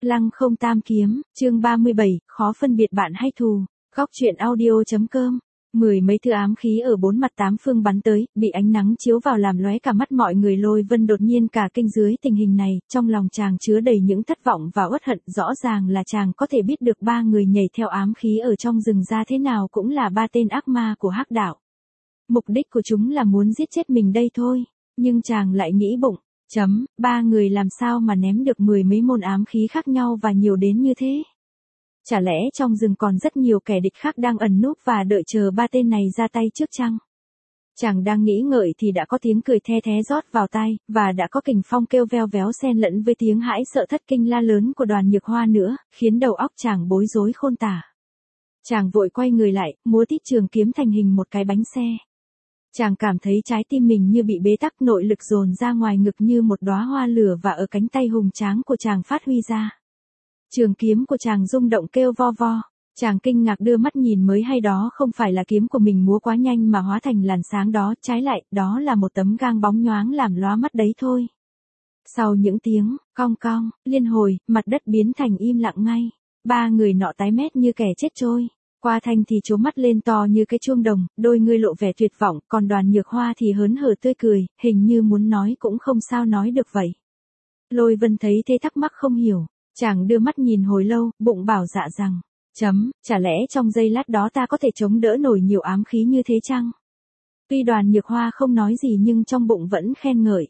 Lăng không tam kiếm, chương 37, khó phân biệt bạn hay thù. Góc truyện audio.com. Mười mấy thứ ám khí ở bốn mặt tám phương bắn tới, bị ánh nắng chiếu vào làm lóe cả mắt mọi người. Lôi Vân đột nhiên cả kinh dưới tình hình này, trong lòng chàng chứa đầy những thất vọng và uất hận. Rõ ràng là chàng có thể biết được ba người nhảy theo ám khí ở trong rừng ra thế nào cũng là ba tên ác ma của Hắc Đạo. Mục đích của chúng là muốn giết chết mình đây thôi, nhưng chàng lại nghĩ bụng. Ba người làm sao mà ném được mười mấy môn ám khí khác nhau và nhiều đến như thế? Chả lẽ trong rừng còn rất nhiều kẻ địch khác đang ẩn núp và đợi chờ ba tên này ra tay trước chăng? Chàng đang nghĩ ngợi thì đã có tiếng cười the thé rót vào tai, và đã có kình phong kêu veo véo xen lẫn với tiếng hãi sợ thất kinh la lớn của Đoàn Nhược Hoa nữa, khiến đầu óc chàng bối rối khôn tả. Chàng vội quay người lại, múa tít trường kiếm thành hình một cái bánh xe. Chàng cảm thấy trái tim mình như bị bế tắc, nội lực dồn ra ngoài ngực như một đóa hoa lửa và ở cánh tay hùng tráng của chàng phát huy ra. Trường kiếm của chàng rung động kêu vo vo. Chàng kinh ngạc đưa mắt nhìn mới hay đó không phải là kiếm của mình múa quá nhanh mà hóa thành làn sáng đó, trái lại, đó là một tấm gang bóng nhoáng làm lóa mắt đấy thôi. Sau những tiếng cong cong, liên hồi, mặt đất biến thành im lặng ngay. Ba người nọ tái mét như kẻ chết trôi. Qua Thanh thì trố mắt lên to như cái chuông đồng, đôi ngươi lộ vẻ tuyệt vọng, còn Đoàn Nhược Hoa thì hớn hở tươi cười, hình như muốn nói cũng không sao nói được vậy. Lôi Vân thấy thế thắc mắc không hiểu, chàng đưa mắt nhìn hồi lâu, bụng bảo dạ rằng, chả lẽ trong giây lát đó ta có thể chống đỡ nổi nhiều ám khí như thế chăng? Tuy Đoàn Nhược Hoa không nói gì nhưng trong bụng vẫn khen ngợi.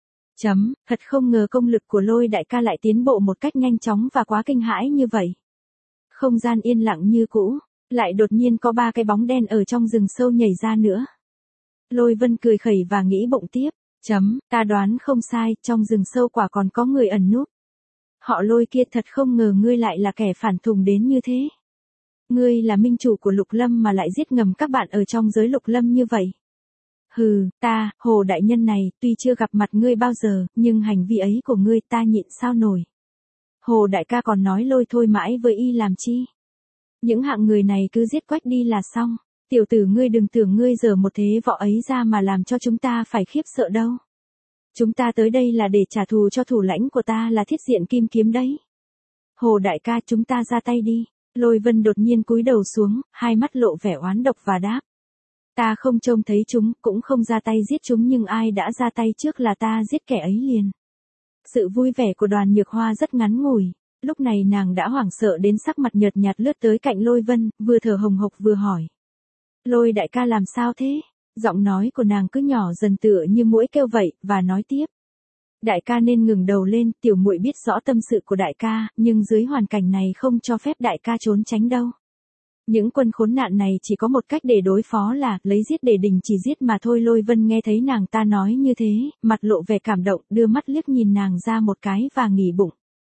Thật không ngờ công lực của Lôi đại ca lại tiến bộ một cách nhanh chóng và quá kinh hãi như vậy. Không gian yên lặng như cũ. Lại đột nhiên có ba cái bóng đen ở trong rừng sâu nhảy ra nữa. Lôi Vân cười khẩy và nghĩ bụng tiếp. Ta đoán không sai, trong rừng sâu quả còn có người ẩn núp. Họ Lôi kia thật không ngờ ngươi lại là kẻ phản thùng đến như thế. Ngươi là minh chủ của Lục Lâm mà lại giết ngầm các bạn ở trong giới Lục Lâm như vậy. Hừ, ta, Hồ đại nhân này, tuy chưa gặp mặt ngươi bao giờ, nhưng hành vi ấy của ngươi ta nhịn sao nổi. Hồ đại ca còn nói lôi thôi mãi với y làm chi. Những hạng người này cứ giết quách đi là xong. Tiểu tử ngươi đừng tưởng ngươi giở một thế võ ấy ra mà làm cho chúng ta phải khiếp sợ đâu. Chúng ta tới đây là để trả thù cho thủ lãnh của ta là Thiết Diện Kim Kiếm đấy. Hồ đại ca, chúng ta ra tay đi. Lôi Vân đột nhiên cúi đầu xuống, hai mắt lộ vẻ oán độc và đáp. Ta không trông thấy chúng, cũng không ra tay giết chúng, nhưng ai đã ra tay trước là ta giết kẻ ấy liền. Sự vui vẻ của Đoàn Nhược Hoa rất ngắn ngủi. Lúc này nàng đã hoảng sợ đến sắc mặt nhợt nhạt lướt tới cạnh Lôi Vân, vừa thở hồng hộc vừa hỏi. Lôi đại ca làm sao thế? Giọng nói của nàng cứ nhỏ dần tựa như muỗi kêu vậy, và nói tiếp. Đại ca nên ngừng đầu lên, tiểu muội biết rõ tâm sự của đại ca, nhưng dưới hoàn cảnh này không cho phép đại ca trốn tránh đâu. Những quân khốn nạn này chỉ có một cách để đối phó là lấy giết để đình chỉ giết mà thôi. Lôi Vân nghe thấy nàng ta nói như thế, mặt lộ vẻ cảm động, đưa mắt liếc nhìn nàng ra một cái và nghỉ bụng.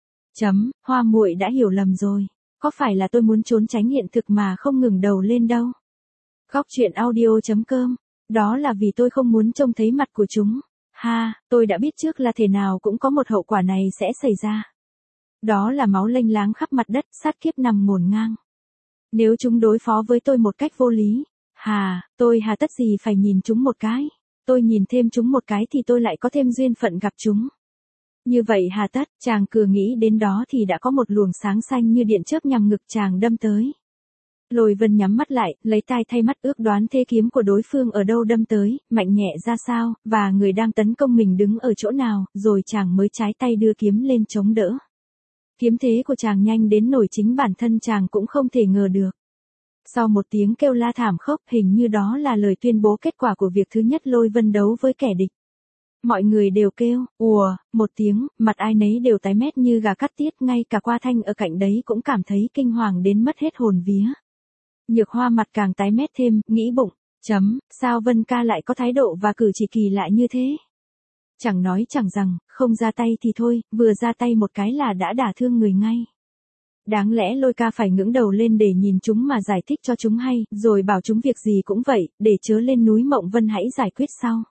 Hoa muội đã hiểu lầm rồi, có phải là tôi muốn trốn tránh hiện thực mà không ngừng đầu lên đâu. Góc truyện audio.com, đó là vì tôi không muốn trông thấy mặt của chúng. Ha, tôi đã biết trước là thể nào cũng có một hậu quả này sẽ xảy ra. Đó là máu lênh láng khắp mặt đất, sát kiếp nằm ngổn ngang. Nếu chúng đối phó với tôi một cách vô lý, tôi hà tất gì phải nhìn chúng một cái. Tôi nhìn thêm chúng một cái thì tôi lại có thêm duyên phận gặp chúng. Như vậy hà tất, chàng cứ nghĩ đến đó thì đã có một luồng sáng xanh như điện chớp nhằm ngực chàng đâm tới. Lôi Vân nhắm mắt lại, lấy tai thay mắt ước đoán thế kiếm của đối phương ở đâu đâm tới, mạnh nhẹ ra sao, và người đang tấn công mình đứng ở chỗ nào, rồi chàng mới trái tay đưa kiếm lên chống đỡ. Kiếm thế của chàng nhanh đến nổi chính bản thân chàng cũng không thể ngờ được. Sau một tiếng kêu la thảm khốc, hình như đó là lời tuyên bố kết quả của việc thứ nhất Lôi Vân đấu với kẻ địch. Mọi người đều kêu, ùa, một tiếng, mặt ai nấy đều tái mét như gà cắt tiết, ngay cả Qua Thanh ở cạnh đấy cũng cảm thấy kinh hoàng đến mất hết hồn vía. Nhược Hoa mặt càng tái mét thêm, nghĩ bụng, sao Vân ca lại có thái độ và cử chỉ kỳ lạ như thế? Chẳng nói chẳng rằng, không ra tay thì thôi, vừa ra tay một cái là đã đả thương người ngay. Đáng lẽ Lôi ca phải ngẩng đầu lên để nhìn chúng mà giải thích cho chúng hay, rồi bảo chúng việc gì cũng vậy, để chớ lên núi Mộng Vân hãy giải quyết sau.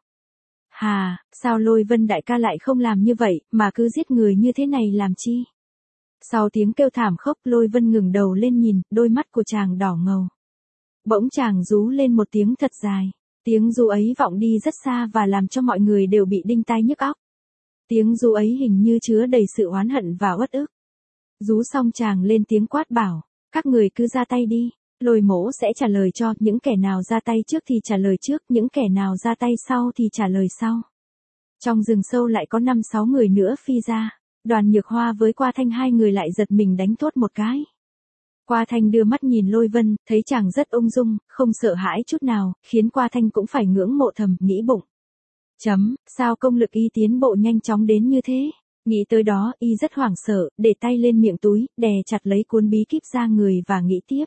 Sao Lôi Vân đại ca lại không làm như vậy, mà cứ giết người như thế này làm chi? Sau tiếng kêu thảm khốc, Lôi Vân ngừng đầu lên nhìn, đôi mắt của chàng đỏ ngầu. Bỗng chàng rú lên một tiếng thật dài. Tiếng rú ấy vọng đi rất xa và làm cho mọi người đều bị đinh tai nhức óc. Tiếng rú ấy hình như chứa đầy sự oán hận và uất ức. Rú xong chàng lên tiếng quát bảo, các người cứ ra tay đi, Lôi Mỗ sẽ trả lời cho, những kẻ nào ra tay trước thì trả lời trước, những kẻ nào ra tay sau thì trả lời sau. Trong rừng sâu lại có 5-6 người nữa phi ra, Đoàn Nhược Hoa với Qua Thanh hai người lại giật mình đánh thốt một cái. Qua Thanh đưa mắt nhìn Lôi Vân, thấy chàng rất ung dung, không sợ hãi chút nào, khiến Qua Thanh cũng phải ngưỡng mộ thầm, nghĩ bụng. Sao công lực y tiến bộ nhanh chóng đến như thế? Nghĩ tới đó, y rất hoảng sợ, để tay lên miệng túi, đè chặt lấy cuốn bí kíp ra người và nghĩ tiếp.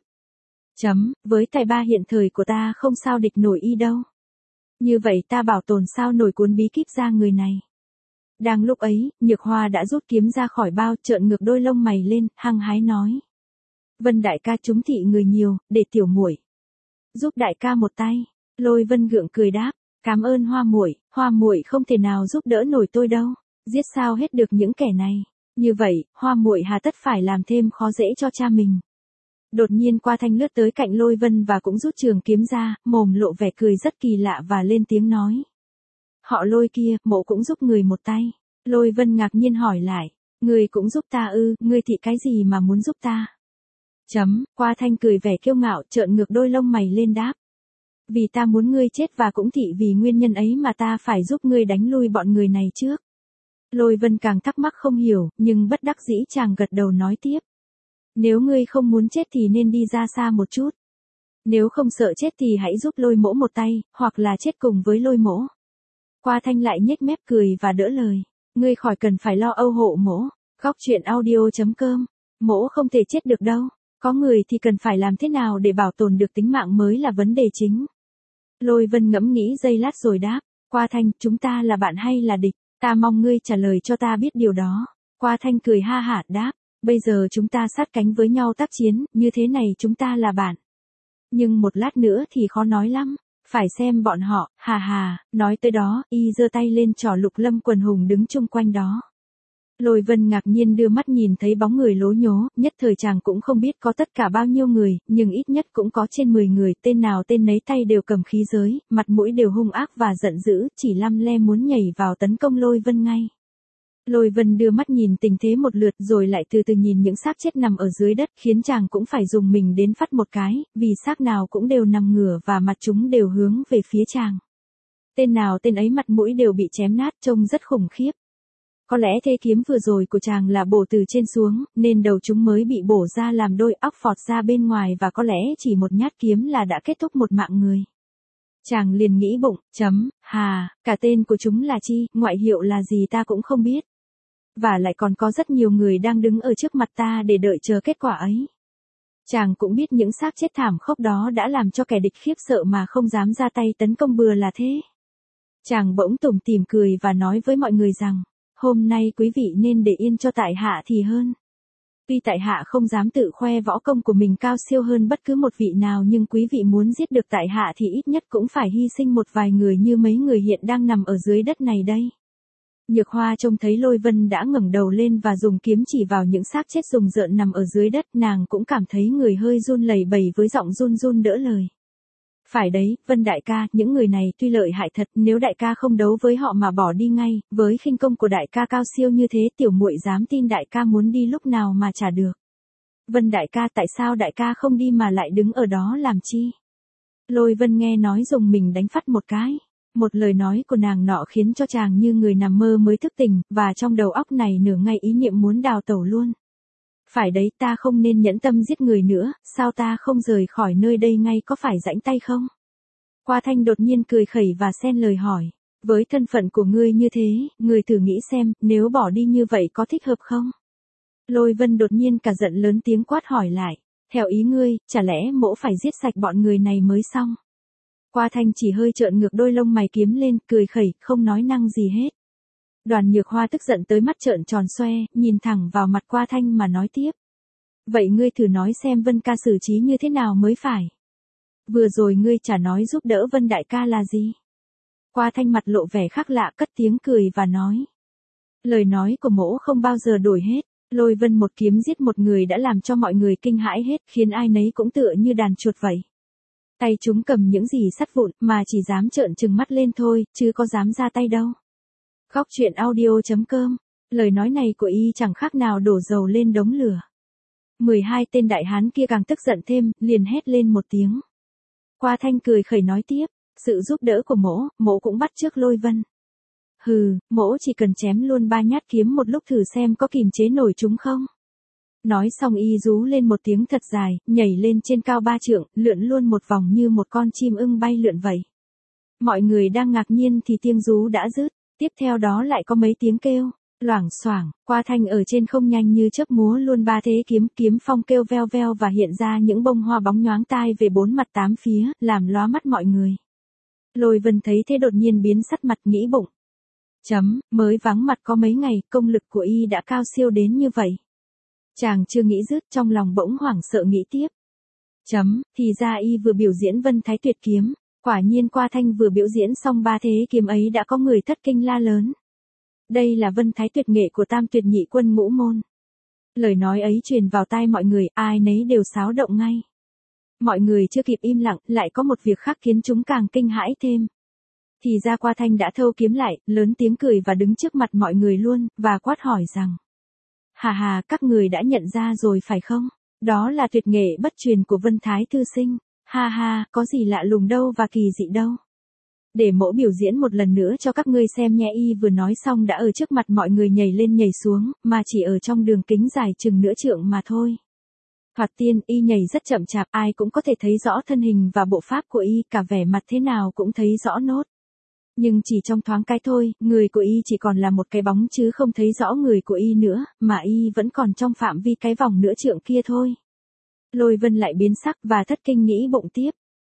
Với tài ba hiện thời của ta không sao địch nổi y đâu. Như vậy ta bảo tồn sao nổi cuốn bí kíp ra người này. Đang lúc ấy, Nhược Hoa đã rút kiếm ra khỏi bao, trợn ngược đôi lông mày lên, hăng hái nói. Vân đại ca chúng thị người nhiều, để tiểu muội giúp đại ca một tay. Lôi Vân gượng cười đáp, cảm ơn Hoa muội không thể nào giúp đỡ nổi tôi đâu. Giết sao hết được những kẻ này. Như vậy, Hoa muội hà tất phải làm thêm khó dễ cho cha mình. Đột nhiên Qua Thanh lướt tới cạnh Lôi Vân và cũng rút trường kiếm ra, mồm lộ vẻ cười rất kỳ lạ và lên tiếng nói. Họ Lôi kia, mộ cũng giúp người một tay. Lôi Vân ngạc nhiên hỏi lại, người cũng giúp ta ư, ngươi thị cái gì mà muốn giúp ta? Qua Thanh cười vẻ kiêu ngạo, trợn ngược đôi lông mày lên đáp. Vì ta muốn ngươi chết và cũng thị vì nguyên nhân ấy mà ta phải giúp ngươi đánh lui bọn người này trước. Lôi Vân càng thắc mắc không hiểu, nhưng bất đắc dĩ chàng gật đầu nói tiếp. Nếu ngươi không muốn chết thì nên đi ra xa một chút. Nếu không sợ chết thì hãy giúp Lôi Mỗ một tay, hoặc là chết cùng với Lôi Mỗ. Qua Thanh lại nhếch mép cười và đỡ lời. Ngươi khỏi cần phải lo âu hộ mỗ. Góc truyện audio.com. Mỗ không thể chết được đâu. Có người thì cần phải làm thế nào để bảo tồn được tính mạng mới là vấn đề chính. Lôi Vân ngẫm nghĩ giây lát rồi đáp. Qua Thanh, chúng ta là bạn hay là địch? Ta mong ngươi trả lời cho ta biết điều đó. Qua Thanh cười ha hả đáp. Bây giờ chúng ta sát cánh với nhau tác chiến, như thế này chúng ta là bạn. Nhưng một lát nữa thì khó nói lắm. Phải xem bọn họ, nói tới đó, y giơ tay lên trỏ Lục Lâm quần hùng đứng chung quanh đó. Lôi Vân ngạc nhiên đưa mắt nhìn thấy bóng người lố nhố, nhất thời chàng cũng không biết có tất cả bao nhiêu người, nhưng ít nhất cũng có trên 10 người, tên nào tên nấy tay đều cầm khí giới, mặt mũi đều hung ác và giận dữ, chỉ lăm le muốn nhảy vào tấn công Lôi Vân ngay. Lôi Vân đưa mắt nhìn tình thế một lượt rồi lại từ từ nhìn những xác chết nằm ở dưới đất, khiến chàng cũng phải dùng mình đến phát một cái, vì xác nào cũng đều nằm ngửa và mặt chúng đều hướng về phía chàng. Tên nào tên ấy mặt mũi đều bị chém nát, trông rất khủng khiếp. Có lẽ thế kiếm vừa rồi của chàng là bổ từ trên xuống, nên đầu chúng mới bị bổ ra làm đôi, óc phọt ra bên ngoài, và có lẽ chỉ một nhát kiếm là đã kết thúc một mạng người. Chàng liền nghĩ bụng, cả tên của chúng là chi, ngoại hiệu là gì ta cũng không biết. Và lại còn có rất nhiều người đang đứng ở trước mặt ta để đợi chờ kết quả ấy. Chàng cũng biết những xác chết thảm khốc đó đã làm cho kẻ địch khiếp sợ mà không dám ra tay tấn công bừa là thế. Chàng bỗng tủm tỉm cười và nói với mọi người rằng, hôm nay quý vị nên để yên cho tại hạ thì hơn. Tuy tại hạ không dám tự khoe võ công của mình cao siêu hơn bất cứ một vị nào, nhưng quý vị muốn giết được tại hạ thì ít nhất cũng phải hy sinh một vài người như mấy người hiện đang nằm ở dưới đất này đây. Nhược Hoa trông thấy Lôi Vân đã ngẩng đầu lên và dùng kiếm chỉ vào những xác chết rùng rợn nằm ở dưới đất, nàng cũng cảm thấy người hơi run lẩy bẩy với giọng run run đỡ lời. Phải đấy, Vân đại ca, những người này tuy lợi hại thật, nếu đại ca không đấu với họ mà bỏ đi ngay, với khinh công của đại ca cao siêu như thế, tiểu muội dám tin đại ca muốn đi lúc nào mà trả được. Vân đại ca, tại sao đại ca không đi mà lại đứng ở đó làm chi? Lôi Vân nghe nói dùng mình đánh phắt một cái. Một lời nói của nàng nọ khiến cho chàng như người nằm mơ mới thức tỉnh, và trong đầu óc này nửa ngày ý niệm muốn đào tẩu luôn. Phải đấy, ta không nên nhẫn tâm giết người nữa, sao ta không rời khỏi nơi đây ngay, có phải rãnh tay không? Qua Thanh đột nhiên cười khẩy và xen lời hỏi, với thân phận của ngươi như thế, ngươi thử nghĩ xem, nếu bỏ đi như vậy có thích hợp không? Lôi Vân đột nhiên cả giận lớn tiếng quát hỏi lại, theo ý ngươi, chả lẽ mỗ phải giết sạch bọn người này mới xong? Qua Thanh chỉ hơi trợn ngược đôi lông mày kiếm lên, cười khẩy, không nói năng gì hết. Đoàn Nhược Hoa tức giận tới mắt trợn tròn xoe, nhìn thẳng vào mặt Qua Thanh mà nói tiếp. Vậy ngươi thử nói xem Vân ca xử trí như thế nào mới phải. Vừa rồi ngươi chả nói giúp đỡ Vân đại ca là gì. Qua Thanh mặt lộ vẻ khác lạ, cất tiếng cười và nói. Lời nói của mỗ không bao giờ đổi hết. Lôi Vân một kiếm giết một người đã làm cho mọi người kinh hãi hết, khiến ai nấy cũng tựa như đàn chuột vậy. Tay chúng cầm những gì sắt vụn, mà chỉ dám trợn trừng mắt lên thôi, chứ có dám ra tay đâu. Góc truyện audio.com Lời nói này của y chẳng khác nào đổ dầu lên đống lửa. 12 tên đại hán kia càng tức giận thêm, liền hét lên một tiếng. Qua Thanh cười khẩy nói tiếp, sự giúp đỡ của mỗ cũng bắt chước Lôi Vân. Hừ, mỗ chỉ cần chém luôn 3 nhát kiếm một lúc thử xem có kìm chế nổi chúng không. Nói xong y rú lên một tiếng thật dài, nhảy lên trên cao 3 trượng, lượn luôn một vòng như một con chim ưng bay lượn vậy. Mọi người đang ngạc nhiên thì tiếng rú đã dứt, tiếp theo đó lại có mấy tiếng kêu. Loảng xoảng, Qua Thanh ở trên không nhanh như chớp múa luôn 3 thế kiếm phong kêu veo veo và hiện ra những bông hoa bóng nhoáng tai về 4 mặt 8 phía, làm lóa mắt mọi người. Lôi Vân thấy thế đột nhiên biến sắc mặt nghĩ bụng. Mới vắng mặt có mấy ngày, công lực của y đã cao siêu đến như vậy. Chàng chưa nghĩ dứt trong lòng bỗng hoảng sợ nghĩ tiếp. Thì ra y vừa biểu diễn Vân Thái Tuyệt kiếm, quả nhiên Qua Thanh vừa biểu diễn xong 3 thế kiếm ấy đã có người thất kinh la lớn. Đây là Vân Thái Tuyệt nghệ của Tam Tuyệt Nhị Quân Ngũ Môn. Lời nói ấy truyền vào tai mọi người, ai nấy đều xáo động ngay. Mọi người chưa kịp im lặng, lại có một việc khác khiến chúng càng kinh hãi thêm. Thì ra Qua Thanh đã thâu kiếm lại, lớn tiếng cười và đứng trước mặt mọi người luôn, và quát hỏi rằng. Hà, các người đã nhận ra rồi phải không? Đó là tuyệt nghệ bất truyền của Vân Thái Thư Sinh. Ha, có gì lạ lùng đâu và kỳ dị đâu. Để mỗ biểu diễn một lần nữa cho các ngươi xem nhé. Y vừa nói xong đã ở trước mặt mọi người nhảy lên nhảy xuống, mà chỉ ở trong đường kính dài chừng nửa trượng mà thôi. Thoạt tiên y nhảy rất chậm chạp, ai cũng có thể thấy rõ thân hình và bộ pháp của y, cả vẻ mặt thế nào cũng thấy rõ nốt. Nhưng chỉ trong thoáng cái thôi, người của y chỉ còn là một cái bóng chứ không thấy rõ người của y nữa, mà y vẫn còn trong phạm vi cái vòng nửa trượng kia thôi. Lôi Vân lại biến sắc và thất kinh nghĩ bụng tiếp.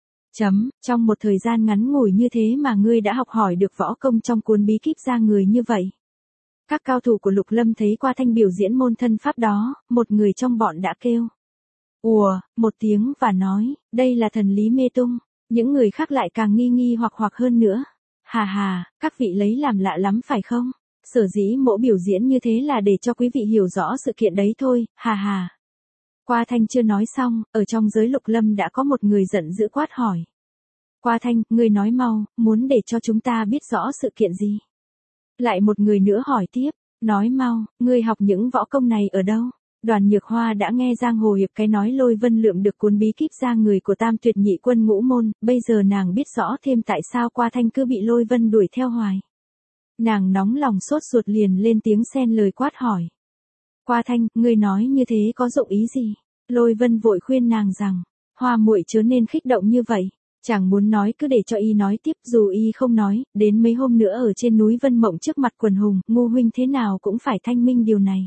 Trong một thời gian ngắn ngủi như thế mà ngươi đã học hỏi được võ công trong cuốn bí kíp ra người như vậy. Các cao thủ của Lục Lâm thấy Qua Thanh biểu diễn môn thân pháp đó, một người trong bọn đã kêu. Ùa, một tiếng và nói, đây là thần lý mê tung. Những người khác lại càng nghi hoặc hơn nữa. Hà, các vị lấy làm lạ lắm phải không? Sở dĩ mỗ biểu diễn như thế là để cho quý vị hiểu rõ sự kiện đấy thôi, hà. Qua Thanh chưa nói xong, ở trong giới Lục Lâm đã có một người giận dữ quát hỏi. Qua Thanh, ngươi nói mau, muốn để cho chúng ta biết rõ sự kiện gì? Lại một người nữa hỏi tiếp, nói mau, ngươi học những võ công này ở đâu? Đoàn Nhược Hoa đã nghe giang hồ hiệp cái nói Lôi Vân lượm được cuốn bí kíp ra người của Tam Tuyệt Nhị Quân Ngũ Môn, bây giờ nàng biết rõ thêm tại sao Qua Thanh cứ bị Lôi Vân đuổi theo hoài. Nàng nóng lòng sốt ruột liền lên tiếng xen lời quát hỏi. Qua Thanh, ngươi nói như thế có dụng ý gì? Lôi Vân vội khuyên nàng rằng, Hoa muội chớ nên kích động như vậy. Chàng muốn nói cứ để cho y nói tiếp, dù y không nói, đến mấy hôm nữa ở trên núi Vân Mộng trước mặt quần hùng, Ngô huynh thế nào cũng phải thanh minh điều này.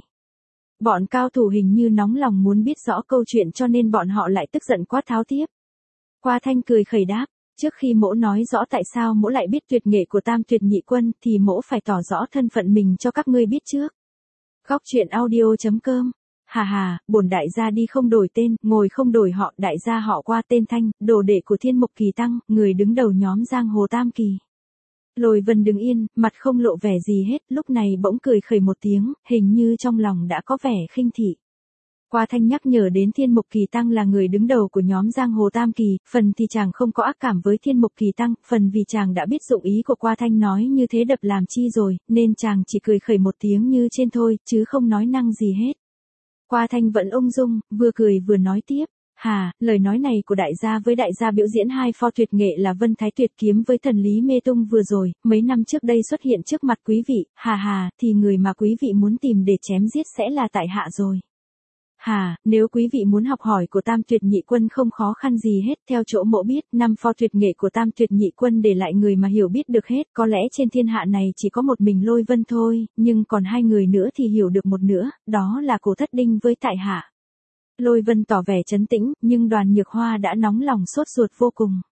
Bọn cao thủ hình như nóng lòng muốn biết rõ câu chuyện cho nên bọn họ lại tức giận quát tháo tiếp. Qua Thanh cười khẩy đáp, trước khi mỗ nói rõ tại sao mỗ lại biết tuyệt nghệ của Tam Tuyệt Nhị Quân thì mỗ phải tỏ rõ thân phận mình cho các ngươi biết trước. Góc truyện audio.com. Hà, bổn đại gia đi không đổi tên, ngồi không đổi họ, đại gia họ Qua tên Thanh, đồ đệ của Thiên Mục Kỳ Tăng, người đứng đầu nhóm giang hồ Tam Kỳ. Lôi Vân đứng yên, mặt không lộ vẻ gì hết, lúc này bỗng cười khẩy một tiếng, hình như trong lòng đã có vẻ khinh thị. Qua Thanh nhắc nhở đến Thiên Mục Kỳ Tăng là người đứng đầu của nhóm giang hồ Tam Kỳ, phần thì chàng không có ác cảm với Thiên Mục Kỳ Tăng, phần vì chàng đã biết dụng ý của Qua Thanh nói như thế đập làm chi rồi, nên chàng chỉ cười khẩy một tiếng như trên thôi, chứ không nói năng gì hết. Qua Thanh vẫn ung dung, vừa cười vừa nói tiếp. Hà, lời nói này của đại gia với đại gia biểu diễn hai pho tuyệt nghệ là Vân Thái Tuyệt kiếm với thần lý mê tung vừa rồi, mấy năm trước đây xuất hiện trước mặt quý vị, hà, thì người mà quý vị muốn tìm để chém giết sẽ là tại hạ rồi. Hà, nếu quý vị muốn học hỏi của Tam Tuyệt Nhị Quân không khó khăn gì hết, theo chỗ mỗ biết, 5 pho tuyệt nghệ của Tam Tuyệt Nhị Quân để lại người mà hiểu biết được hết, có lẽ trên thiên hạ này chỉ có một mình Lôi Vân thôi, nhưng còn 2 người nữa thì hiểu được một nữa, đó là Cổ Thất Đinh với tại hạ. Lôi Vân tỏ vẻ trấn tĩnh, nhưng Đoàn Nhược Hoa đã nóng lòng sốt ruột vô cùng.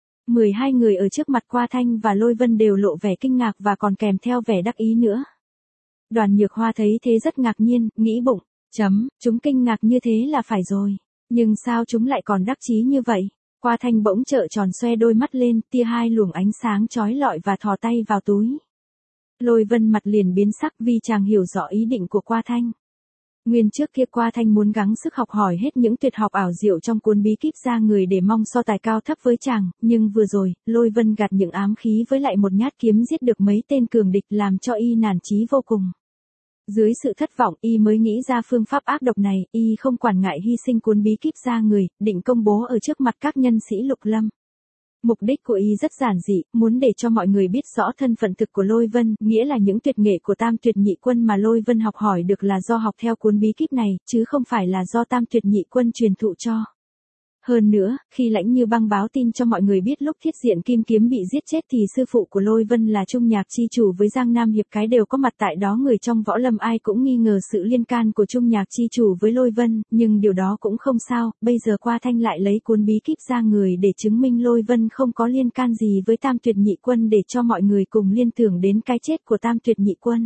12 người ở trước mặt Qua Thanh và Lôi Vân đều lộ vẻ kinh ngạc và còn kèm theo vẻ đắc ý nữa. Đoàn Nhược Hoa thấy thế rất ngạc nhiên, nghĩ bụng, chúng kinh ngạc như thế là phải rồi. Nhưng sao chúng lại còn đắc chí như vậy? Qua Thanh bỗng trợn tròn xoe đôi mắt lên, tia 2 luồng ánh sáng chói lọi và thò tay vào túi. Lôi Vân mặt liền biến sắc vì chàng hiểu rõ ý định của Qua Thanh. Nguyên trước kia Qua Thanh muốn gắng sức học hỏi hết những tuyệt học ảo diệu trong cuốn bí kíp ra người để mong so tài cao thấp với chàng, nhưng vừa rồi, Lôi Vân gạt những ám khí với lại một nhát kiếm giết được mấy tên cường địch làm cho y nản chí vô cùng. Dưới sự thất vọng, y mới nghĩ ra phương pháp ác độc này, y không quản ngại hy sinh cuốn bí kíp ra người, định công bố ở trước mặt các nhân sĩ Lục Lâm. Mục đích của y rất giản dị, muốn để cho mọi người biết rõ thân phận thực của Lôi Vân, nghĩa là những tuyệt nghệ của Tam Tuyệt Nhị Quân mà Lôi Vân học hỏi được là do học theo cuốn bí kíp này, chứ không phải là do Tam Tuyệt Nhị Quân truyền thụ cho. Hơn nữa, khi Lãnh Như Băng báo tin cho mọi người biết lúc Thiết Diện Kim Kiếm bị giết chết thì sư phụ của Lôi Vân là Trung Nhạc chi chủ với Giang Nam Hiệp Cái đều có mặt tại đó, người trong võ lâm ai cũng nghi ngờ sự liên can của Trung Nhạc chi chủ với Lôi Vân, nhưng điều đó cũng không sao, bây giờ Qua Thanh lại lấy cuốn bí kíp ra người để chứng minh Lôi Vân không có liên can gì với Tam Tuyệt Nhị Quân để cho mọi người cùng liên tưởng đến cái chết của Tam Tuyệt Nhị Quân.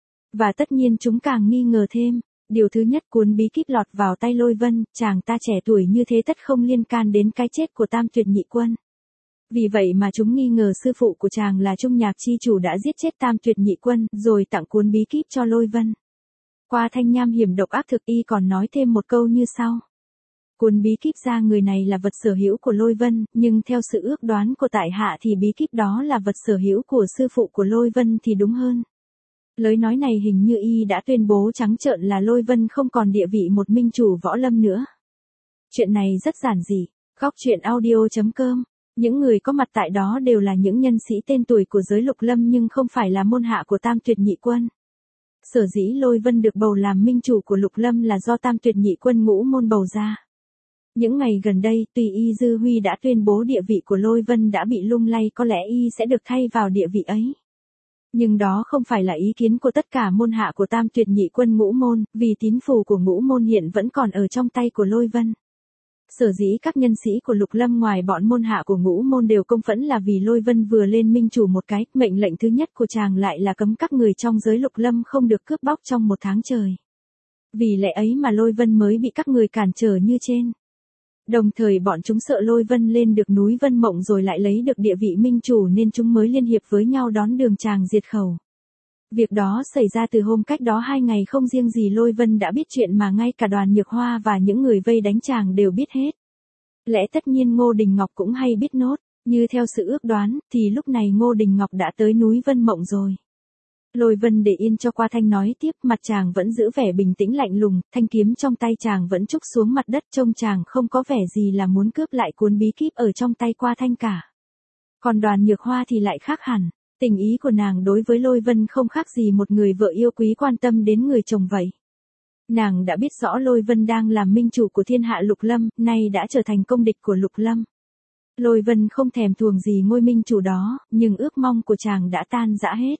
Và tất nhiên chúng càng nghi ngờ thêm. Điều thứ nhất, cuốn bí kíp lọt vào tay Lôi Vân, chàng ta trẻ tuổi như thế tất không liên can đến cái chết của Tam Tuyệt Nhị Quân. Vì vậy mà chúng nghi ngờ sư phụ của chàng là Trung Nhạc chi chủ đã giết chết Tam Tuyệt Nhị Quân, rồi tặng cuốn bí kíp cho Lôi Vân. Qua Thanh nham hiểm độc ác thực, y còn nói thêm một câu như sau. Cuốn bí kíp ra người này là vật sở hữu của Lôi Vân, nhưng theo sự ước đoán của tại hạ thì bí kíp đó là vật sở hữu của sư phụ của Lôi Vân thì đúng hơn. Lời nói này hình như y đã tuyên bố trắng trợn là Lôi Vân không còn địa vị một minh chủ võ lâm nữa. Chuyện này rất giản dị. Góc truyện audio.com. Những người có mặt tại đó đều là những nhân sĩ tên tuổi của giới Lục Lâm nhưng không phải là môn hạ của Tam Tuyệt Nhị Quân. Sở dĩ Lôi Vân được bầu làm minh chủ của Lục Lâm là do Tam Tuyệt Nhị Quân ngũ môn bầu ra. Những ngày gần đây, tuy Y Dư Huy đã tuyên bố địa vị của Lôi Vân đã bị lung lay, có lẽ y sẽ được thay vào địa vị ấy. Nhưng đó không phải là ý kiến của tất cả môn hạ của Tam Tuyệt Nhị Quân ngũ môn, vì tín phù của ngũ môn hiện vẫn còn ở trong tay của Lôi Vân. Sở dĩ các nhân sĩ của Lục Lâm ngoài bọn môn hạ của ngũ môn đều công phẫn là vì Lôi Vân vừa lên minh chủ một cái, mệnh lệnh thứ nhất của chàng lại là cấm các người trong giới Lục Lâm không được cướp bóc trong một tháng trời. Vì lẽ ấy mà Lôi Vân mới bị các người cản trở như trên. Đồng thời bọn chúng sợ Lôi Vân lên được núi Vân Mộng rồi lại lấy được địa vị minh chủ nên chúng mới liên hiệp với nhau đón đường chàng diệt khẩu. Việc đó xảy ra từ hôm cách đó 2 ngày, không riêng gì Lôi Vân đã biết chuyện mà ngay cả Đoàn Nhược Hoa và những người vây đánh chàng đều biết hết. Lẽ tất nhiên Ngô Đình Ngọc cũng hay biết nốt, như theo sự ước đoán thì lúc này Ngô Đình Ngọc đã tới núi Vân Mộng rồi. Lôi Vân để yên cho Qua Thanh nói tiếp, mặt chàng vẫn giữ vẻ bình tĩnh lạnh lùng, thanh kiếm trong tay chàng vẫn trúc xuống mặt đất, trông chàng không có vẻ gì là muốn cướp lại cuốn bí kíp ở trong tay Qua Thanh cả. Còn Đoàn Nhược Hoa thì lại khác hẳn, tình ý của nàng đối với Lôi Vân không khác gì một người vợ yêu quý quan tâm đến người chồng vậy. Nàng đã biết rõ Lôi Vân đang làm minh chủ của thiên hạ Lục Lâm, nay đã trở thành công địch của Lục Lâm. Lôi Vân không thèm thuồng gì ngôi minh chủ đó, nhưng ước mong của chàng đã tan rã hết.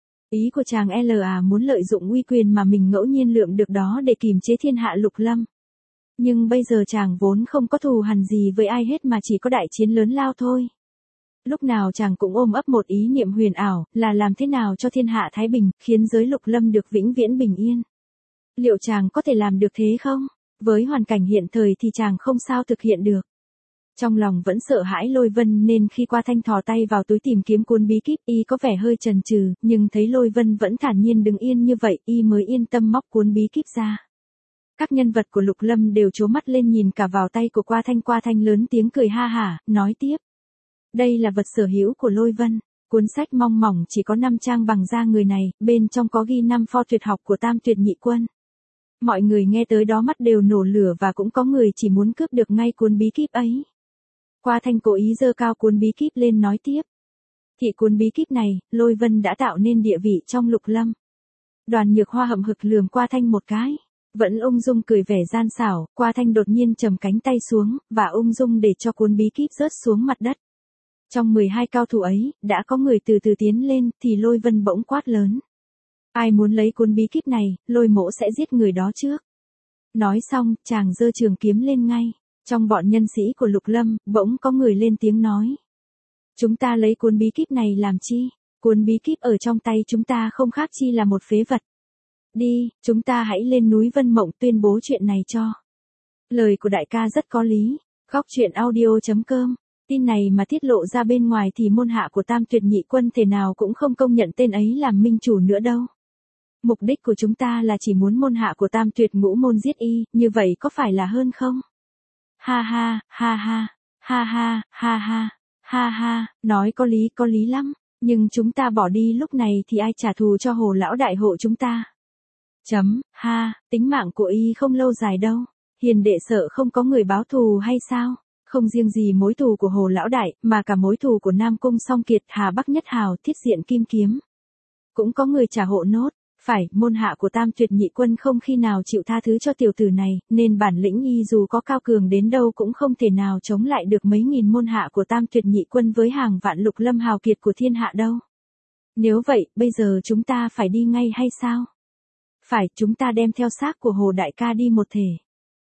Ý của chàng là muốn lợi dụng uy quyền mà mình ngẫu nhiên lượm được đó để kìm chế thiên hạ Lục Lâm. Nhưng bây giờ chàng vốn không có thù hằn gì với ai hết mà chỉ có đại chiến lớn lao thôi. Lúc nào chàng cũng ôm ấp một ý niệm huyền ảo, là làm thế nào cho thiên hạ thái bình, khiến giới Lục Lâm được vĩnh viễn bình yên. Liệu chàng có thể làm được thế không? Với hoàn cảnh hiện thời thì chàng không sao thực hiện được. Trong lòng vẫn sợ hãi Lôi Vân nên khi Qua Thanh thò tay vào túi tìm kiếm cuốn bí kíp, y có vẻ hơi chần chừ, nhưng thấy Lôi Vân vẫn thản nhiên đứng yên như vậy, y mới yên tâm móc cuốn bí kíp ra. Các nhân vật của Lục Lâm đều trố mắt lên nhìn cả vào tay của Qua Thanh lớn tiếng cười ha hả, nói tiếp. Đây là vật sở hữu của Lôi Vân, cuốn sách mong mỏng chỉ có 5 trang bằng da người này, bên trong có ghi 5 pho tuyệt học của Tam Tuyệt Nhị Quân. Mọi người nghe tới đó mắt đều nổ lửa và cũng có người chỉ muốn cướp được ngay cuốn bí kíp ấy. Qua Thanh cố ý giơ cao cuốn bí kíp lên nói tiếp. Thì cuốn bí kíp này, Lôi Vân đã tạo nên địa vị trong Lục Lâm. Đoàn Nhược Hoa hậm hực lườm Qua Thanh một cái. Vẫn ung dung cười vẻ gian xảo, Qua Thanh đột nhiên trầm cánh tay xuống, và ung dung để cho cuốn bí kíp rớt xuống mặt đất. Trong 12 cao thủ ấy, đã có người từ từ tiến lên, thì Lôi Vân bỗng quát lớn. Ai muốn lấy cuốn bí kíp này, Lôi mỗ sẽ giết người đó trước. Nói xong, chàng giơ trường kiếm lên ngay. Trong bọn nhân sĩ của Lục Lâm, bỗng có người lên tiếng nói. Chúng ta lấy cuốn bí kíp này làm chi? Cuốn bí kíp ở trong tay chúng ta không khác chi là một phế vật. Đi, chúng ta hãy lên núi Vân Mộng tuyên bố chuyện này cho. Lời của đại ca rất có lý. Góc truyện audio.com. Tin này mà tiết lộ ra bên ngoài thì môn hạ của Tam Tuyệt Nhị Quân thể nào cũng không công nhận tên ấy làm minh chủ nữa đâu. Mục đích của chúng ta là chỉ muốn môn hạ của Tam Tuyệt ngũ môn giết y, như vậy có phải là hơn không? Ha ha, ha ha, ha ha, ha ha, ha ha, nói có lý lắm, nhưng chúng ta bỏ đi lúc này thì ai trả thù cho Hồ lão đại hộ chúng ta? Tính mạng của y không lâu dài đâu. Hiền đệ sợ không có người báo thù hay sao? Không riêng gì mối thù của Hồ Lão Đại, mà cả mối thù của Nam Cung Song Kiệt, Hà Bắc Nhất Hào, Thiết Diện Kim Kiếm. Cũng có người trả hộ nốt. Phải, môn hạ của Tam Tuyệt Nhị Quân không khi nào chịu tha thứ cho tiểu tử này, nên bản lĩnh y dù có cao cường đến đâu cũng không thể nào chống lại được mấy nghìn môn hạ của Tam Tuyệt Nhị Quân với hàng vạn lục lâm hào kiệt của thiên hạ đâu. Nếu vậy, bây giờ chúng ta phải đi ngay hay sao? Phải, chúng ta đem theo xác của Hồ Đại ca đi một thể.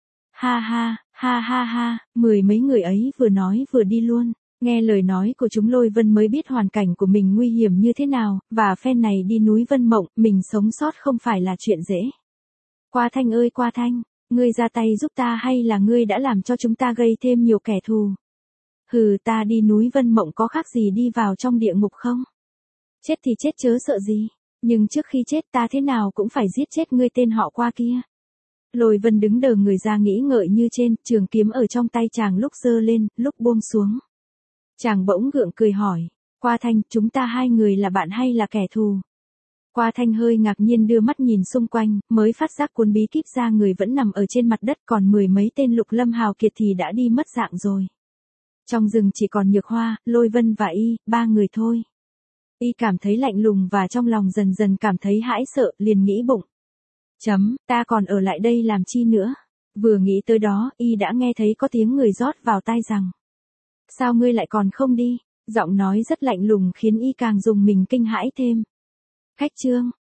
Ha, mười mấy người ấy vừa nói vừa đi luôn. Nghe lời nói của chúng Lôi Vân mới biết hoàn cảnh của mình nguy hiểm như thế nào, và phen này đi núi Vân Mộng, mình sống sót không phải là chuyện dễ. Qua Thanh ơi Qua Thanh, ngươi ra tay giúp ta hay là ngươi đã làm cho chúng ta gây thêm nhiều kẻ thù? Hừ, ta đi núi Vân Mộng có khác gì đi vào trong địa ngục không? Chết thì chết chớ sợ gì, nhưng trước khi chết ta thế nào cũng phải giết chết ngươi tên họ Qua kia. Lôi Vân đứng đờ người ra nghĩ ngợi như trên, trường kiếm ở trong tay chàng lúc giơ lên, lúc buông xuống. Chàng bỗng gượng cười hỏi, Qua Thanh, chúng ta hai người là bạn hay là kẻ thù? Qua Thanh hơi ngạc nhiên đưa mắt nhìn xung quanh, mới phát giác cuốn bí kíp ra người vẫn nằm ở trên mặt đất, còn mười mấy tên lục lâm hào kiệt thì đã đi mất dạng rồi. Trong rừng chỉ còn Nhược Hoa, Lôi Vân và y, ba người thôi. Y cảm thấy lạnh lùng và trong lòng dần dần cảm thấy hãi sợ, liền nghĩ bụng. Ta còn ở lại đây làm chi nữa? Vừa nghĩ tới đó, y đã nghe thấy có tiếng người rót vào tai rằng. Sao ngươi lại còn không đi? Giọng nói rất lạnh lùng khiến y càng dùng mình kinh hãi thêm. Khách trương,